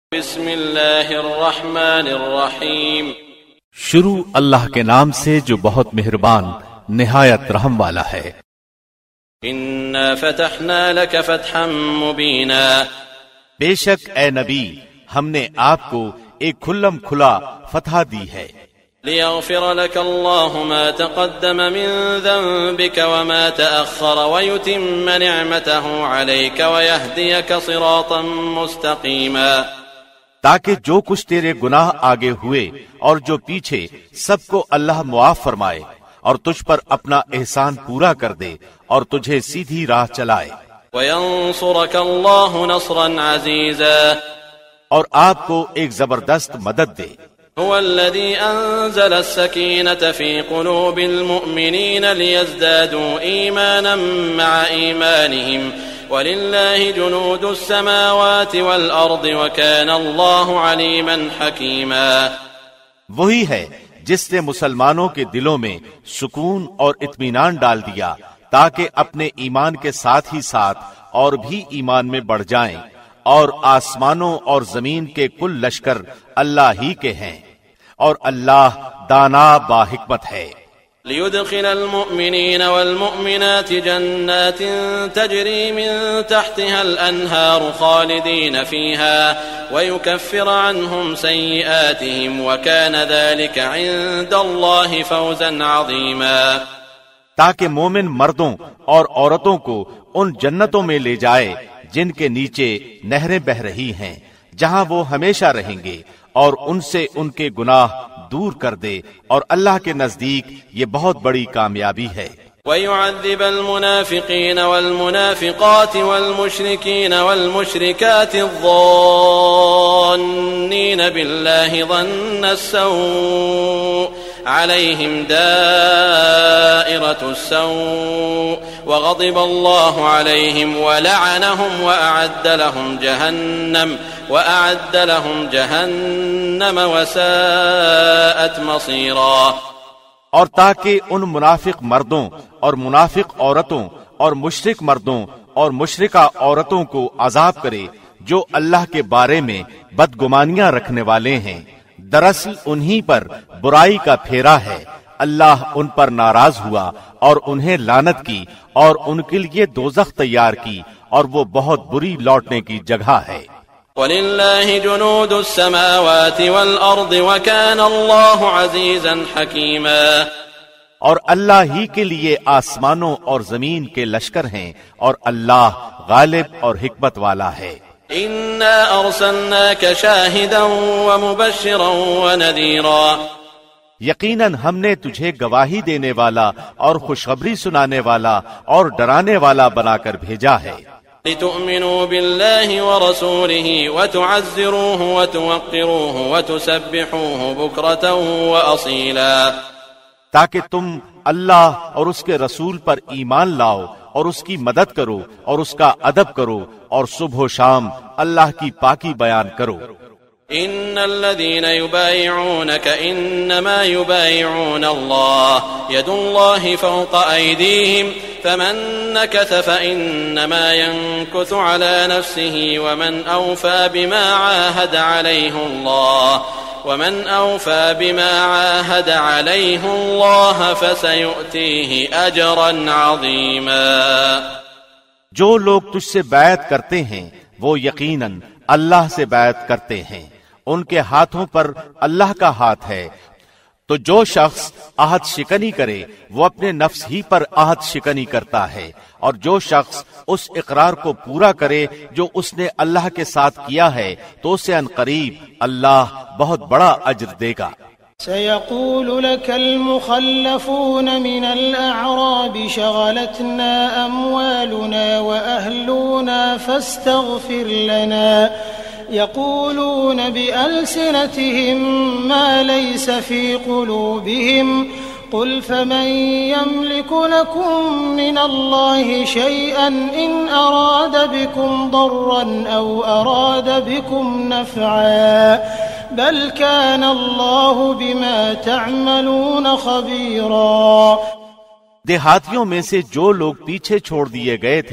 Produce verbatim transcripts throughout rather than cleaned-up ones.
بسم اللہ الرحمن الرحیم، شروع اللہ کے نام سے جو بہت مہربان نہایت رحم والا ہے۔ انا فتحنا لك فتحا مبینا، بے شک اے نبی ہم نے آپ کو ایک کھلم کھلا فتح دی ہے۔ لیغفر لك الله ما تقدم من ذنبك وما تأخر ويتم نعمته عليك ويهديك صراطا مستقيما، تاکہ جو کچھ تیرے گناہ آگے ہوئے اور جو پیچھے سب کو اللہ معاف فرمائے اور تجھ پر اپنا احسان پورا کر دے اور تجھے سیدھی راہ چلائے۔ وَيَنصُرَكَ اللَّهُ نَصْرًا عَزِيزًا، اور آپ کو ایک زبردست مدد دے۔ هو الذي أنزل السكينة في قلوب المؤمنين ليزدادوا إيمانا مع إيمانهم وَلِلَّهِ جُنُودُ السَّمَاوَاتِ وَالْأَرْضِ وَكَانَ اللَّهُ عَلِيمًا حَكِيمًا، وہی ہے جس نے مسلمانوں کے دلوں میں سکون اور اطمینان ڈال دیا تاکہ اپنے ایمان کے ساتھ ہی ساتھ اور بھی ایمان میں بڑھ جائیں، اور آسمانوں اور زمین کے کل لشکر اللہ ہی کے ہیں، اور اللہ دانا با حکمت ہے۔ ليدخل المؤمنين والمؤمنات جنات تجري من تحتها الأنهار خالدين فيها ويكفر عنهم سيئاتهم وكان ذلك عند الله فوزا عظيما، تاکہ مومن مردوں اور عورتوں کو ان جنتوں میں لے جائے جن کے نیچے نہریں بہ رہی ہیں، جہاں وہ ہمیشہ رہیں گے، اور ان سے ان کے گناہ دور کر دے، اور اللہ کے نزدیک یہ بہت بڑی کامیابی ہے۔ وَيُعَذِّبَ الْمُنَافِقِينَ وَالْمُنَافِقَاتِ وَالْمُشْرِكِينَ وَالْمُشْرِكَاتِ الظَّانِّينَ بِاللَّهِ ظَنَّ السَّوْءِ عَلَيْهِمْ دَائِرَةُ السَّوْءِ وَغَضِبَ اللَّهُ عَلَيْهِمْ وَلَعَنَهُمْ وَأَعَدَّ لَهُمْ جَهَنَّمَ وَأَعَدَّ لَهُمْ جَهَنَّمَ وَسَاءَتْ مَصِيرًا، اور تاکہ ان منافق مردوں اور منافق عورتوں اور مشرک مردوں اور مشرکہ عورتوں کو عذاب کرے جو اللہ کے بارے میں بدگمانیاں رکھنے والے ہیں، دراصل انہی پر برائی کا پھیرا ہے۔ اللہ ان پر ناراض ہوا اور انہیں لعنت کی اور ان کے لیے دوزخ تیار کی، اور وہ بہت بری لوٹنے کی جگہ ہے۔ وَلِلَّهِ جُنُودُ السَّمَاوَاتِ وَالْأَرْضِ وَكَانَ اللَّهُ عَزِيزًا حَكِيمًا، اور اللہ ہی کے لیے آسمانوں اور زمین کے لشکر ہیں، اور اللہ غالب اور حکمت والا ہے۔ إِنَّا أَرْسَلْنَاكَ شَاهِدًا وَمُبَشِّرًا وَنَذِيرًا، یقیناً ہم نے تجھے گواہی دینے والا اور خوشخبری سنانے والا اور ڈرانے والا بنا کر بھیجا ہے۔ لِتُؤْمِنُوا بِاللَّهِ وَرَسُولِهِ وَتُعَزِّرُوهُ وَتُوَقِّرُوهُ وَتُسَبِّحُوهُ بُكْرَةً وَأَصِيلًا، تاکہ تم اللہ اور اس کے رسول پر ایمان لاؤ اور اس کی مدد کرو اور اس کا ادب کرو، اور صبح و شام اللہ کی پاکی بیان کرو۔ ان الذين يبايعونك انما يبايعون الله يد الله فوق ايديهم فمن نكث فانما ينكث على نفسه ومن اوفى بما عاهد عليه الله ومن اوفى بما عاهد عليه الله فسيؤتيه اجرا عظيما، جو لوگ تجھ سے بیعت کرتے ہیں وہ یقیناً اللہ سے بیعت کرتے ہیں، ان کے ہاتھوں پر اللہ کا ہاتھ ہے، تو جو شخص عہد شکنی کرے وہ اپنے نفس ہی پر عہد شکنی کرتا ہے، اور جو شخص اس اقرار کو پورا کرے جو اس نے اللہ کے ساتھ کیا ہے تو اسے عنقریب اللہ بہت بڑا اجر دے گا۔ سيقول لك المخلفون من الأعراب شغلتنا أموالنا وأهلنا فاستغفر لنا، يقولون بألسنتهم ما ليس في قلوبهم، قل فمن يملك لكم من الله شيئا إن أراد بكم ضرا أو أراد بكم نفعا، بل كان الله بما تعملون خبيرا۔ دیہاتیوں میں سے جو لوگ پیچھے چھوڑ دیے گئے تھے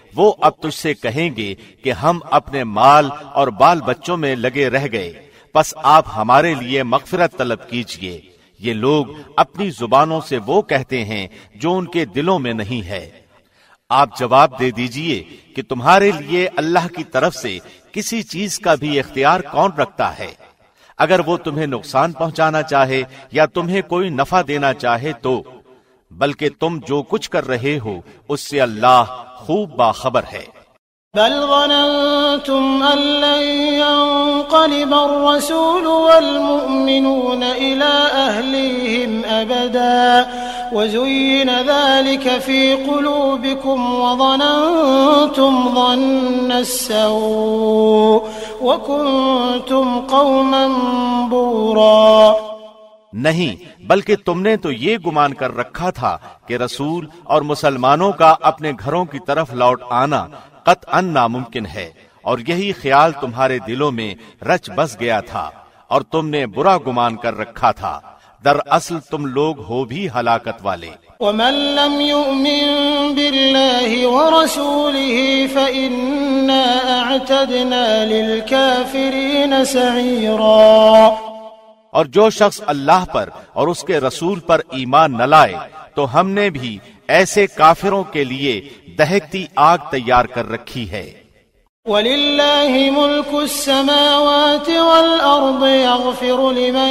وہ اب تجھ سے کہیں گے کہ ہم اپنے مال اور بال بچوں میں لگے رہ گئے، پس آپ ہمارے لیے مغفرت طلب کیجئے۔ یہ لوگ اپنی زبانوں سے وہ کہتے ہیں جو ان کے دلوں میں نہیں ہے۔ آپ جواب دے دیجئے کہ تمہارے لیے اللہ کی طرف سے کسی چیز کا بھی اختیار کون رکھتا ہے؟ اگر وہ تمہیں نقصان پہنچانا چاہے یا تمہیں کوئی نفع دینا چاہے تو، بلکہ تم جو کچھ کر رہے ہو اس سے اللہ خوب باخبر ہے۔ بل ظننتم أن لن ينقلب الرسول والمؤمنون إلى أهليهم أبدا وزين ذلك في قلوبكم وظننتم ظن السوء وكنتم قوما بورا۔ نہیں، بلکہ تم نے تو یہ گمان کر رکھا تھا کہ رسول اور مسلمانوں کا اپنے گھروں کی طرف لوٹ آنا قطعاً ناممکن ہے، اور یہی خیال تمہارے دلوں میں رچ بس گیا تھا اور تم نے برا گمان کر رکھا تھا۔ دراصل تم لوگ ہو بھی ہلاکت والے۔ ومن لم يؤمن بالله ورسوله فإنا أعتدنا للكافرين سعيرا۔ اور جو شخص اللہ پر اور اس کے رسول پر ایمان نہ لائے تو ہم نے بھی ایسے کافروں کے لیے دہکتی آگ تیار کر رکھی ہے۔ وَلِلَّهِ مُلْكُ السَّمَاوَاتِ وَالْأَرْضِ يَغْفِرُ لِمَن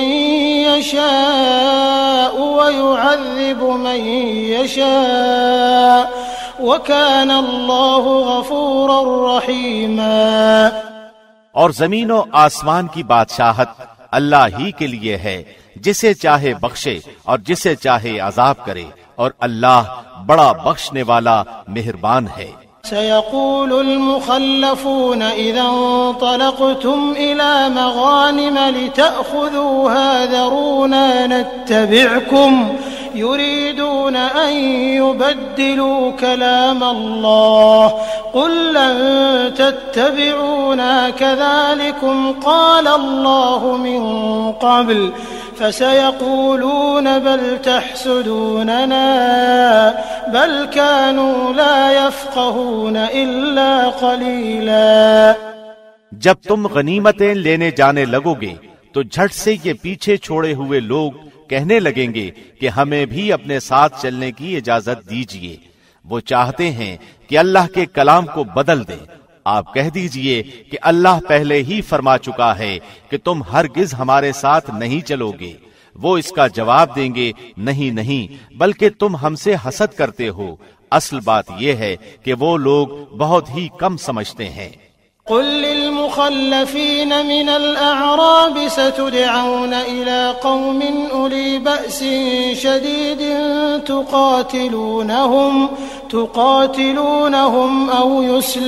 يَشَاءُ وَيُعَذِّبُ مَن يَشَاءُ وَكَانَ اللَّهُ غَفُورًا رَّحِيمًا۔ اور زمین و آسمان کی بادشاہت اللہ ہی کے لیے ہے، جسے چاہے بخشے اور جسے چاہے عذاب کرے، اور اللہ بڑا بخشنے والا مہربان ہے۔ سيقول المخلفون إذا انطلقتم إلى مغانم لتأخذوها ذرونا نتبعكم يريدون أن يبدلوا كلام الله قل لن تتبعونا كذلكم قال الله من قبل فسيقولون بل تحسدوننا بل كانوا لا يفقهون إلا قليلا۔ جب تم غنیمتیں لینے جانے لگو گے تو جھٹ سے یہ پیچھے چھوڑے ہوئے لوگ کہنے لگیں گے کہ ہمیں بھی اپنے ساتھ چلنے کی اجازت دیجیے، وہ چاہتے ہیں کہ اللہ کے کلام کو بدل دیں۔ آپ کہہ دیجئے کہ اللہ پہلے ہی فرما چکا ہے کہ تم ہرگز ہمارے ساتھ نہیں چلو گے۔ وہ اس کا جواب دیں گے نہیں نہیں، بلکہ تم ہم سے حسد کرتے ہو۔ اصل بات یہ ہے کہ وہ لوگ بہت ہی کم سمجھتے ہیں۔ قل للمخلفين من الأعراب ستدعون إلى قوم أولي بأس شديد تقاتلونهم تقاتلونهم أو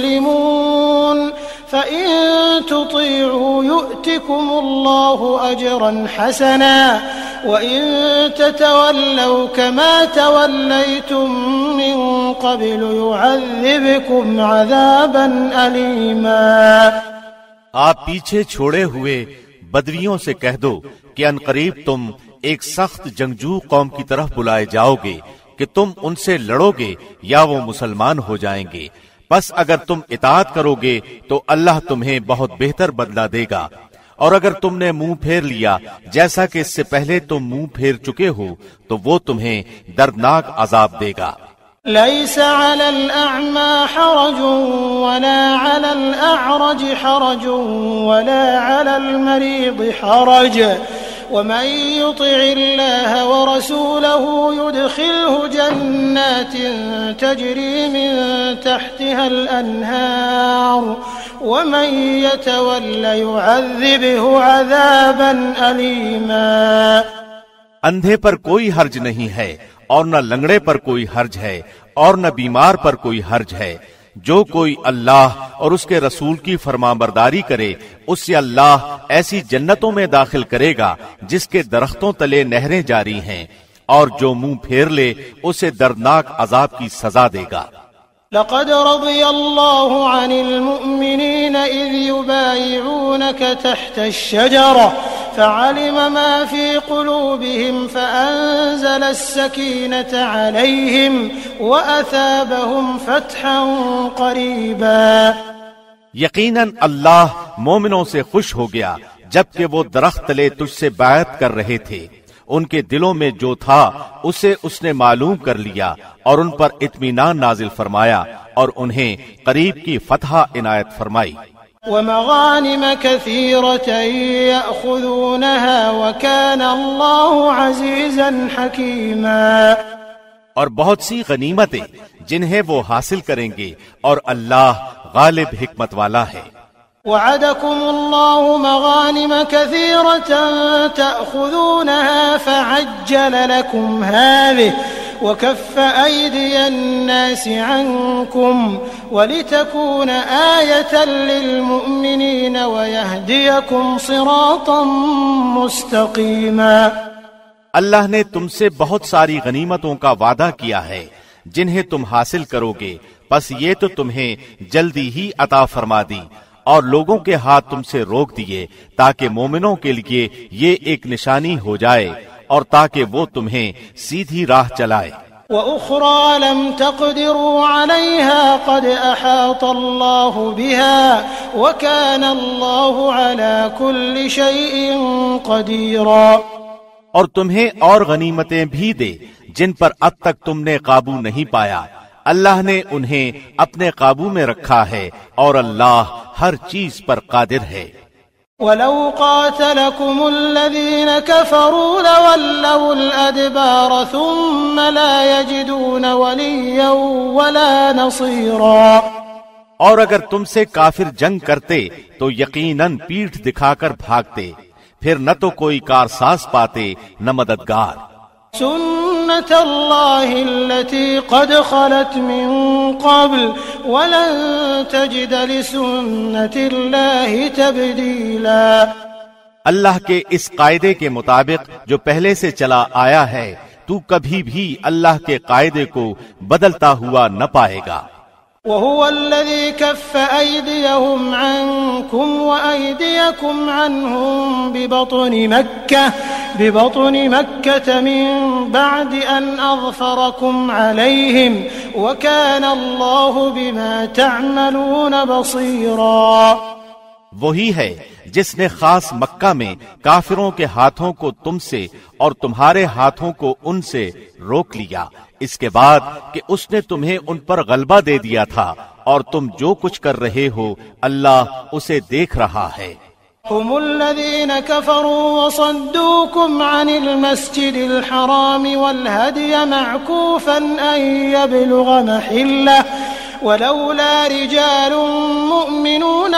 يسلمون فإن تطيعوا يؤتكم الله أجرا حسنا وإن تتولوا كما توليتم من قبل يعذبكم عذابا أليما۔ آپ پیچھے چھوڑے ہوئے بدویوں سے کہہ دو کہ ان قریب تم ایک سخت جنگجو قوم کی طرف بلائے جاؤ گے کہ تم ان سے لڑو گے یا وہ مسلمان ہو جائیں گے، بس اگر تم اطاعت کرو گے تو اللہ تمہیں بہت بہتر بدلہ دے گا، اور اگر تم نے منہ پھیر لیا جیسا کہ اس سے پہلے تم منہ پھیر چکے ہو تو وہ تمہیں دردناک عذاب دے گا۔ ليس على الأعمى حرج ولا على الأعرج حرج ولا على المريض حرج ومن يطع الله ورسوله يدخله جنات تجري من تحتها الأنهار ومن يتول يعذبه عذابا أليما۔ اندھے پر کوئی حرج نہیں ہے اور نہ لنگڑے پر کوئی حرج ہے اور نہ بیمار پر کوئی حرج ہے۔ جو کوئی اللہ اور اس کے رسول کی فرمانبرداری کرے اس سے اللہ ایسی جنتوں میں داخل کرے گا جس کے درختوں تلے نہریں جاری ہیں، اور جو منہ پھیر لے اسے دردناک عذاب کی سزا دے گا۔ لقد رضي الله عن المؤمنين إذ يبايعونك تحت الشجرة فعلم ما في قلوبهم فأنزل السكينة عليهم وأثابهم فتحا قريبا۔ یقیناً اللہ مومنوں سے خوش ہو گیا جبکہ وہ درخت تلے تجھ سے بیعت کر رہے تھے، ان کے دلوں میں جو تھا اسے اس نے معلوم کر لیا اور ان پر اطمینان نازل فرمایا اور انہیں قریب کی فتح عنایت فرمائی۔ ومغانم كثيرة يأخذونها وكان الله عزيزا حكيما۔ اور بہت سی غنیمتیں جنہیں وہ حاصل کریں گے اور اللہ غالب حکمت والا ہے۔ وعدكم الله مغانم كثيرة تأخذونها فعجل لكم هذه وكف أيدي الناس عنكم ولتكون آية للمؤمنين ويهديكم صراطا مستقيما۔ اللہ نے تم سے بہت ساری غنیمتوں کا وعدہ کیا ہے جنہیں تم حاصل کرو گے، بس یہ تو تمہیں جلدی ہی عطا فرما دی اور لوگوں کے ہاتھ تم سے روک دیے تاکہ مومنوں کے لیے یہ ایک نشانی ہو جائے اور تاکہ وہ تمہیں سیدھی راہ چلائے۔ وَأُخْرَى لَمْ تَقْدِرُوا عَلَيْهَا قَدْ أَحَاطَ اللَّهُ بِهَا وَكَانَ اللَّهُ عَلَى كُلِّ شَيْءٍ قَدِيرًا۔ اور تمہیں اور غنیمتیں بھی دے جن پر اب تک تم نے قابو نہیں پایا، اللہ نے انہیں اپنے قابو میں رکھا ہے اور اللہ ہر چیز پر قادر ہے۔ وَلَوْ قَاتَلَكُمُ الَّذِينَ كَفَرُوا لَوَلَّوُا الْأَدْبَارَ ثُمَّ لَا يَجِدُونَ وَلِيًّا وَلَا نَصِيرًا۔ اور اگر تم سے کافر جنگ کرتے تو یقیناً پیٹھ دکھا کر بھاگتے، پھر نہ تو کوئی کارساز پاتے نہ مددگار۔ سنت اللہ التي قد خلت من قبل ولن تجد لسنت اللہ تبدیلا۔ اللہ کے اس قاعدے کے مطابق جو پہلے سے چلا آیا ہے تو کبھی بھی اللہ کے قاعدے کو بدلتا ہوا نہ پائے گا۔ وهو الذي كف أيديهم عنكم وأيديكم عنهم ببطن مكة ببطن مكة من بعد أن أظفركم عليهم وكان الله بما تعملون بصيرا۔ وہی ہے جس نے خاص مکہ میں کافروں کے ہاتھوں کو تم سے اور تمہارے ہاتھوں کو ان سے روک لیا، اس کے بعد کہ اس نے تمہیں ان پر غلبہ دے دیا تھا اور تم جو کچھ کر رہے ہو اللہ اسے دیکھ رہا ہے۔ هم الذين كفروا وصدوكم عن المسجد الحرام والهدي معكوفا أن يبلغ محله ولولا رجال مؤمنون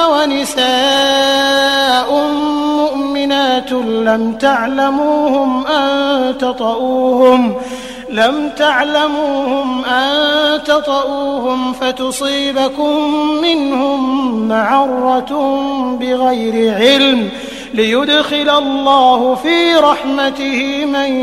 ونساء مؤمنات لم تعلموهم أن تطؤوهم لم تعلموهم أن تطؤوهم فتصيبكم منهم معرة بغير علم ليدخل الله في رحمته من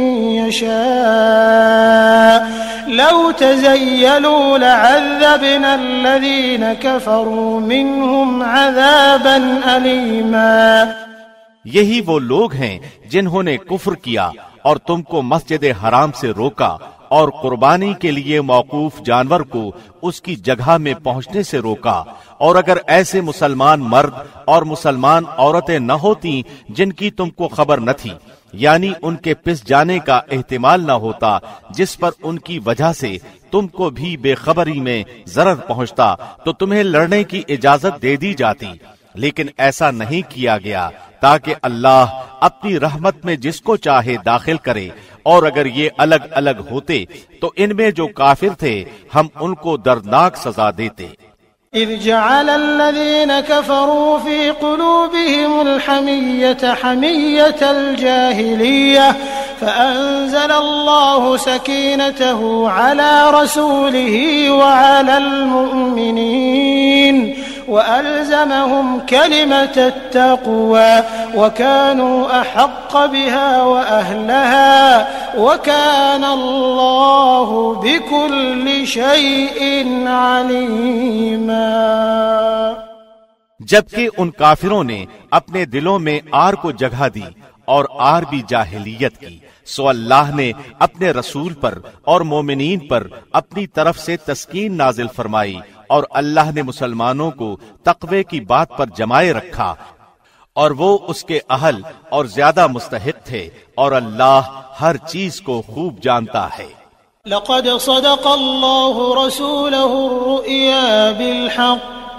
يشاء لو تزيلوا لعذبنا الذين كفروا منهم عذابا أليما۔ یہی وہ لوگ ہیں جنہوں نے کفر کیا اور تم کو مسجد حرام سے روکا اور قربانی کے لیے موقوف جانور کو اس کی جگہ میں پہنچنے سے روکا، اور اگر ایسے مسلمان مرد اور مسلمان عورتیں نہ ہوتی جن کی تم کو خبر نہ تھی، یعنی ان کے پس جانے کا احتمال نہ ہوتا جس پر ان کی وجہ سے تم کو بھی بے خبری میں ضرر پہنچتا تو تمہیں لڑنے کی اجازت دے دی جاتی، لیکن ایسا نہیں کیا گیا تاکہ اللہ اپنی رحمت میں جس کو چاہے داخل کرے، اور اگر یہ الگ الگ ہوتے تو ان میں جو کافر تھے ہم ان کو دردناک سزا دیتے۔ إذ جعل الذين كفروا في قلوبهم الحمية حمية الجاهلية فأنزل الله سكينته على رسوله وعلى المؤمنين وألزمهم كلمة التقوى وكانوا أحق بها وأهلها وكان الله بكل شيء عليما۔ جبکہ ان کافروں نے اپنے دلوں میں آر کو جگہ دی اور آر بھی جاہلیت کی، سو اللہ نے اپنے رسول پر اور مومنین پر اپنی طرف سے تسکین نازل فرمائی، اور اللہ نے مسلمانوں کو تقوی کی بات پر جمائے رکھا، اور وہ اس کے اہل اور زیادہ مستحق تھے، اور اللہ ہر چیز کو خوب جانتا ہے۔ لقد صدق الله رسوله الرؤيا بالحق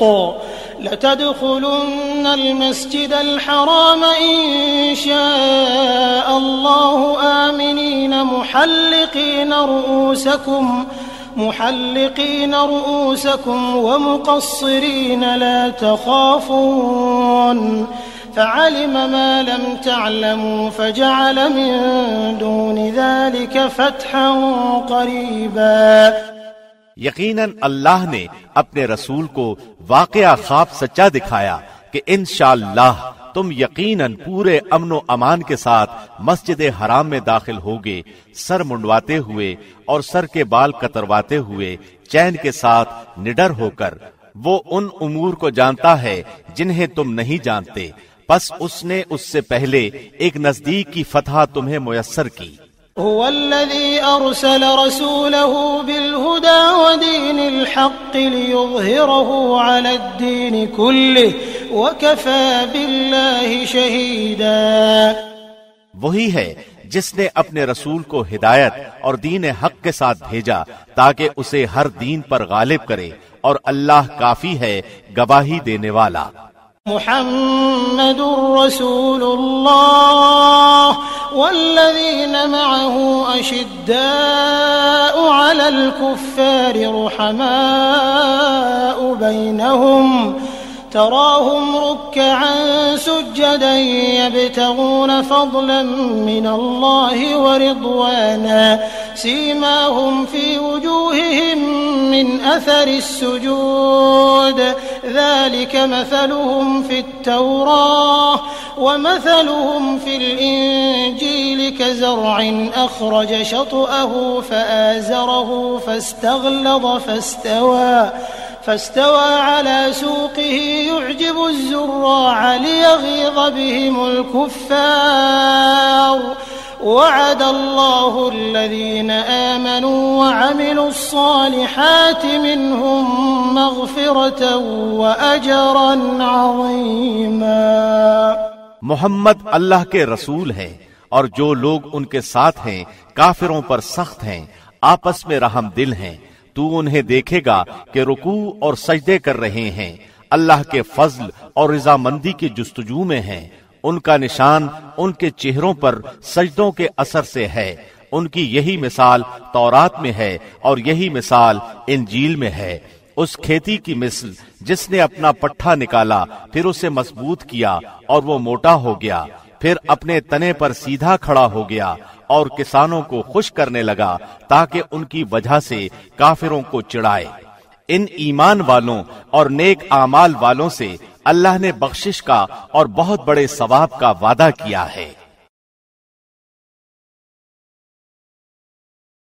لتدخلن المسجد الحرام إن شاء الله آمنين محلقين رؤوسكم محلقين رؤوسكم ومقصرين لا تخافون فعلم ما لم تعلموا فجعل من دون ذلك فتحا قريبا۔ یقیناً اللہ نے اپنے رسول کو واقعہ خواب سچا دکھایا کہ انشاءاللہ تم یقیناً پورے امن و امان کے ساتھ مسجد حرام میں داخل ہوگے، سر منڈواتے ہوئے اور سر کے بال کترواتے ہوئے، چین کے ساتھ نڈر ہو کر۔ وہ ان امور کو جانتا ہے جنہیں تم نہیں جانتے، پس اس نے اس سے پہلے ایک نزدیک کی فتح تمہیں میسر کی۔ هو الذي أرسل رسوله بالهدى ودين الحق ليظهره على الدين كله وكفى بالله شهيدا۔ وہی ہے جس نے اپنے رسول کو ہدایت اور دین حق کے ساتھ بھیجا تاکہ اسے ہر دین پر غالب کرے، اور اللہ کافی ہے گواہی دینے والا۔ محمد رسول الله والذين معه أشداء على الكفار رحماء بينهم تراهم ركعا سجدا يبتغون فضلا من الله ورضوانا سيماهم في وجوههم من أثر السجود ذلك مثلهم في التوراة ومثلهم في الإنجيل كزرع أخرج شطأه فآزره فاستغلظ فاستوى فاستوى على سوقه يعجب الزراع ليغيظ بهم الكفار وعد الله الذين آمنوا وعملوا الصالحات منهم مغفرة وأجرا عظيما۔ محمد اللہ کے رسول ہیں، اور جو لوگ ان کے ساتھ ہیں کافروں پر سخت ہیں، آپس میں رحم دل ہیں۔ تو انہیں دیکھے گا کہ رکوع اور سجدے کر رہے ہیں، اللہ کے فضل اور رضامندی کی جستجو میں ہیں۔ ان کا نشان ان کے چہروں پر سجدوں کے اثر سے ہے۔ ان کی یہی مثال تورات میں ہے اور یہی مثال انجیل میں ہے، اس کھیتی کی مثل جس نے اپنا پٹھا نکالا، پھر اسے مضبوط کیا اور وہ موٹا ہو گیا، پھر اپنے تنے پر سیدھا کھڑا ہو گیا اور کسانوں کو خوش کرنے لگا تاکہ ان کی وجہ سے کافروں کو چڑھائے۔ ان ایمان والوں اور نیک اعمال والوں سے اللہ نے بخشش کا اور بہت بڑے ثواب کا وعدہ کیا ہے۔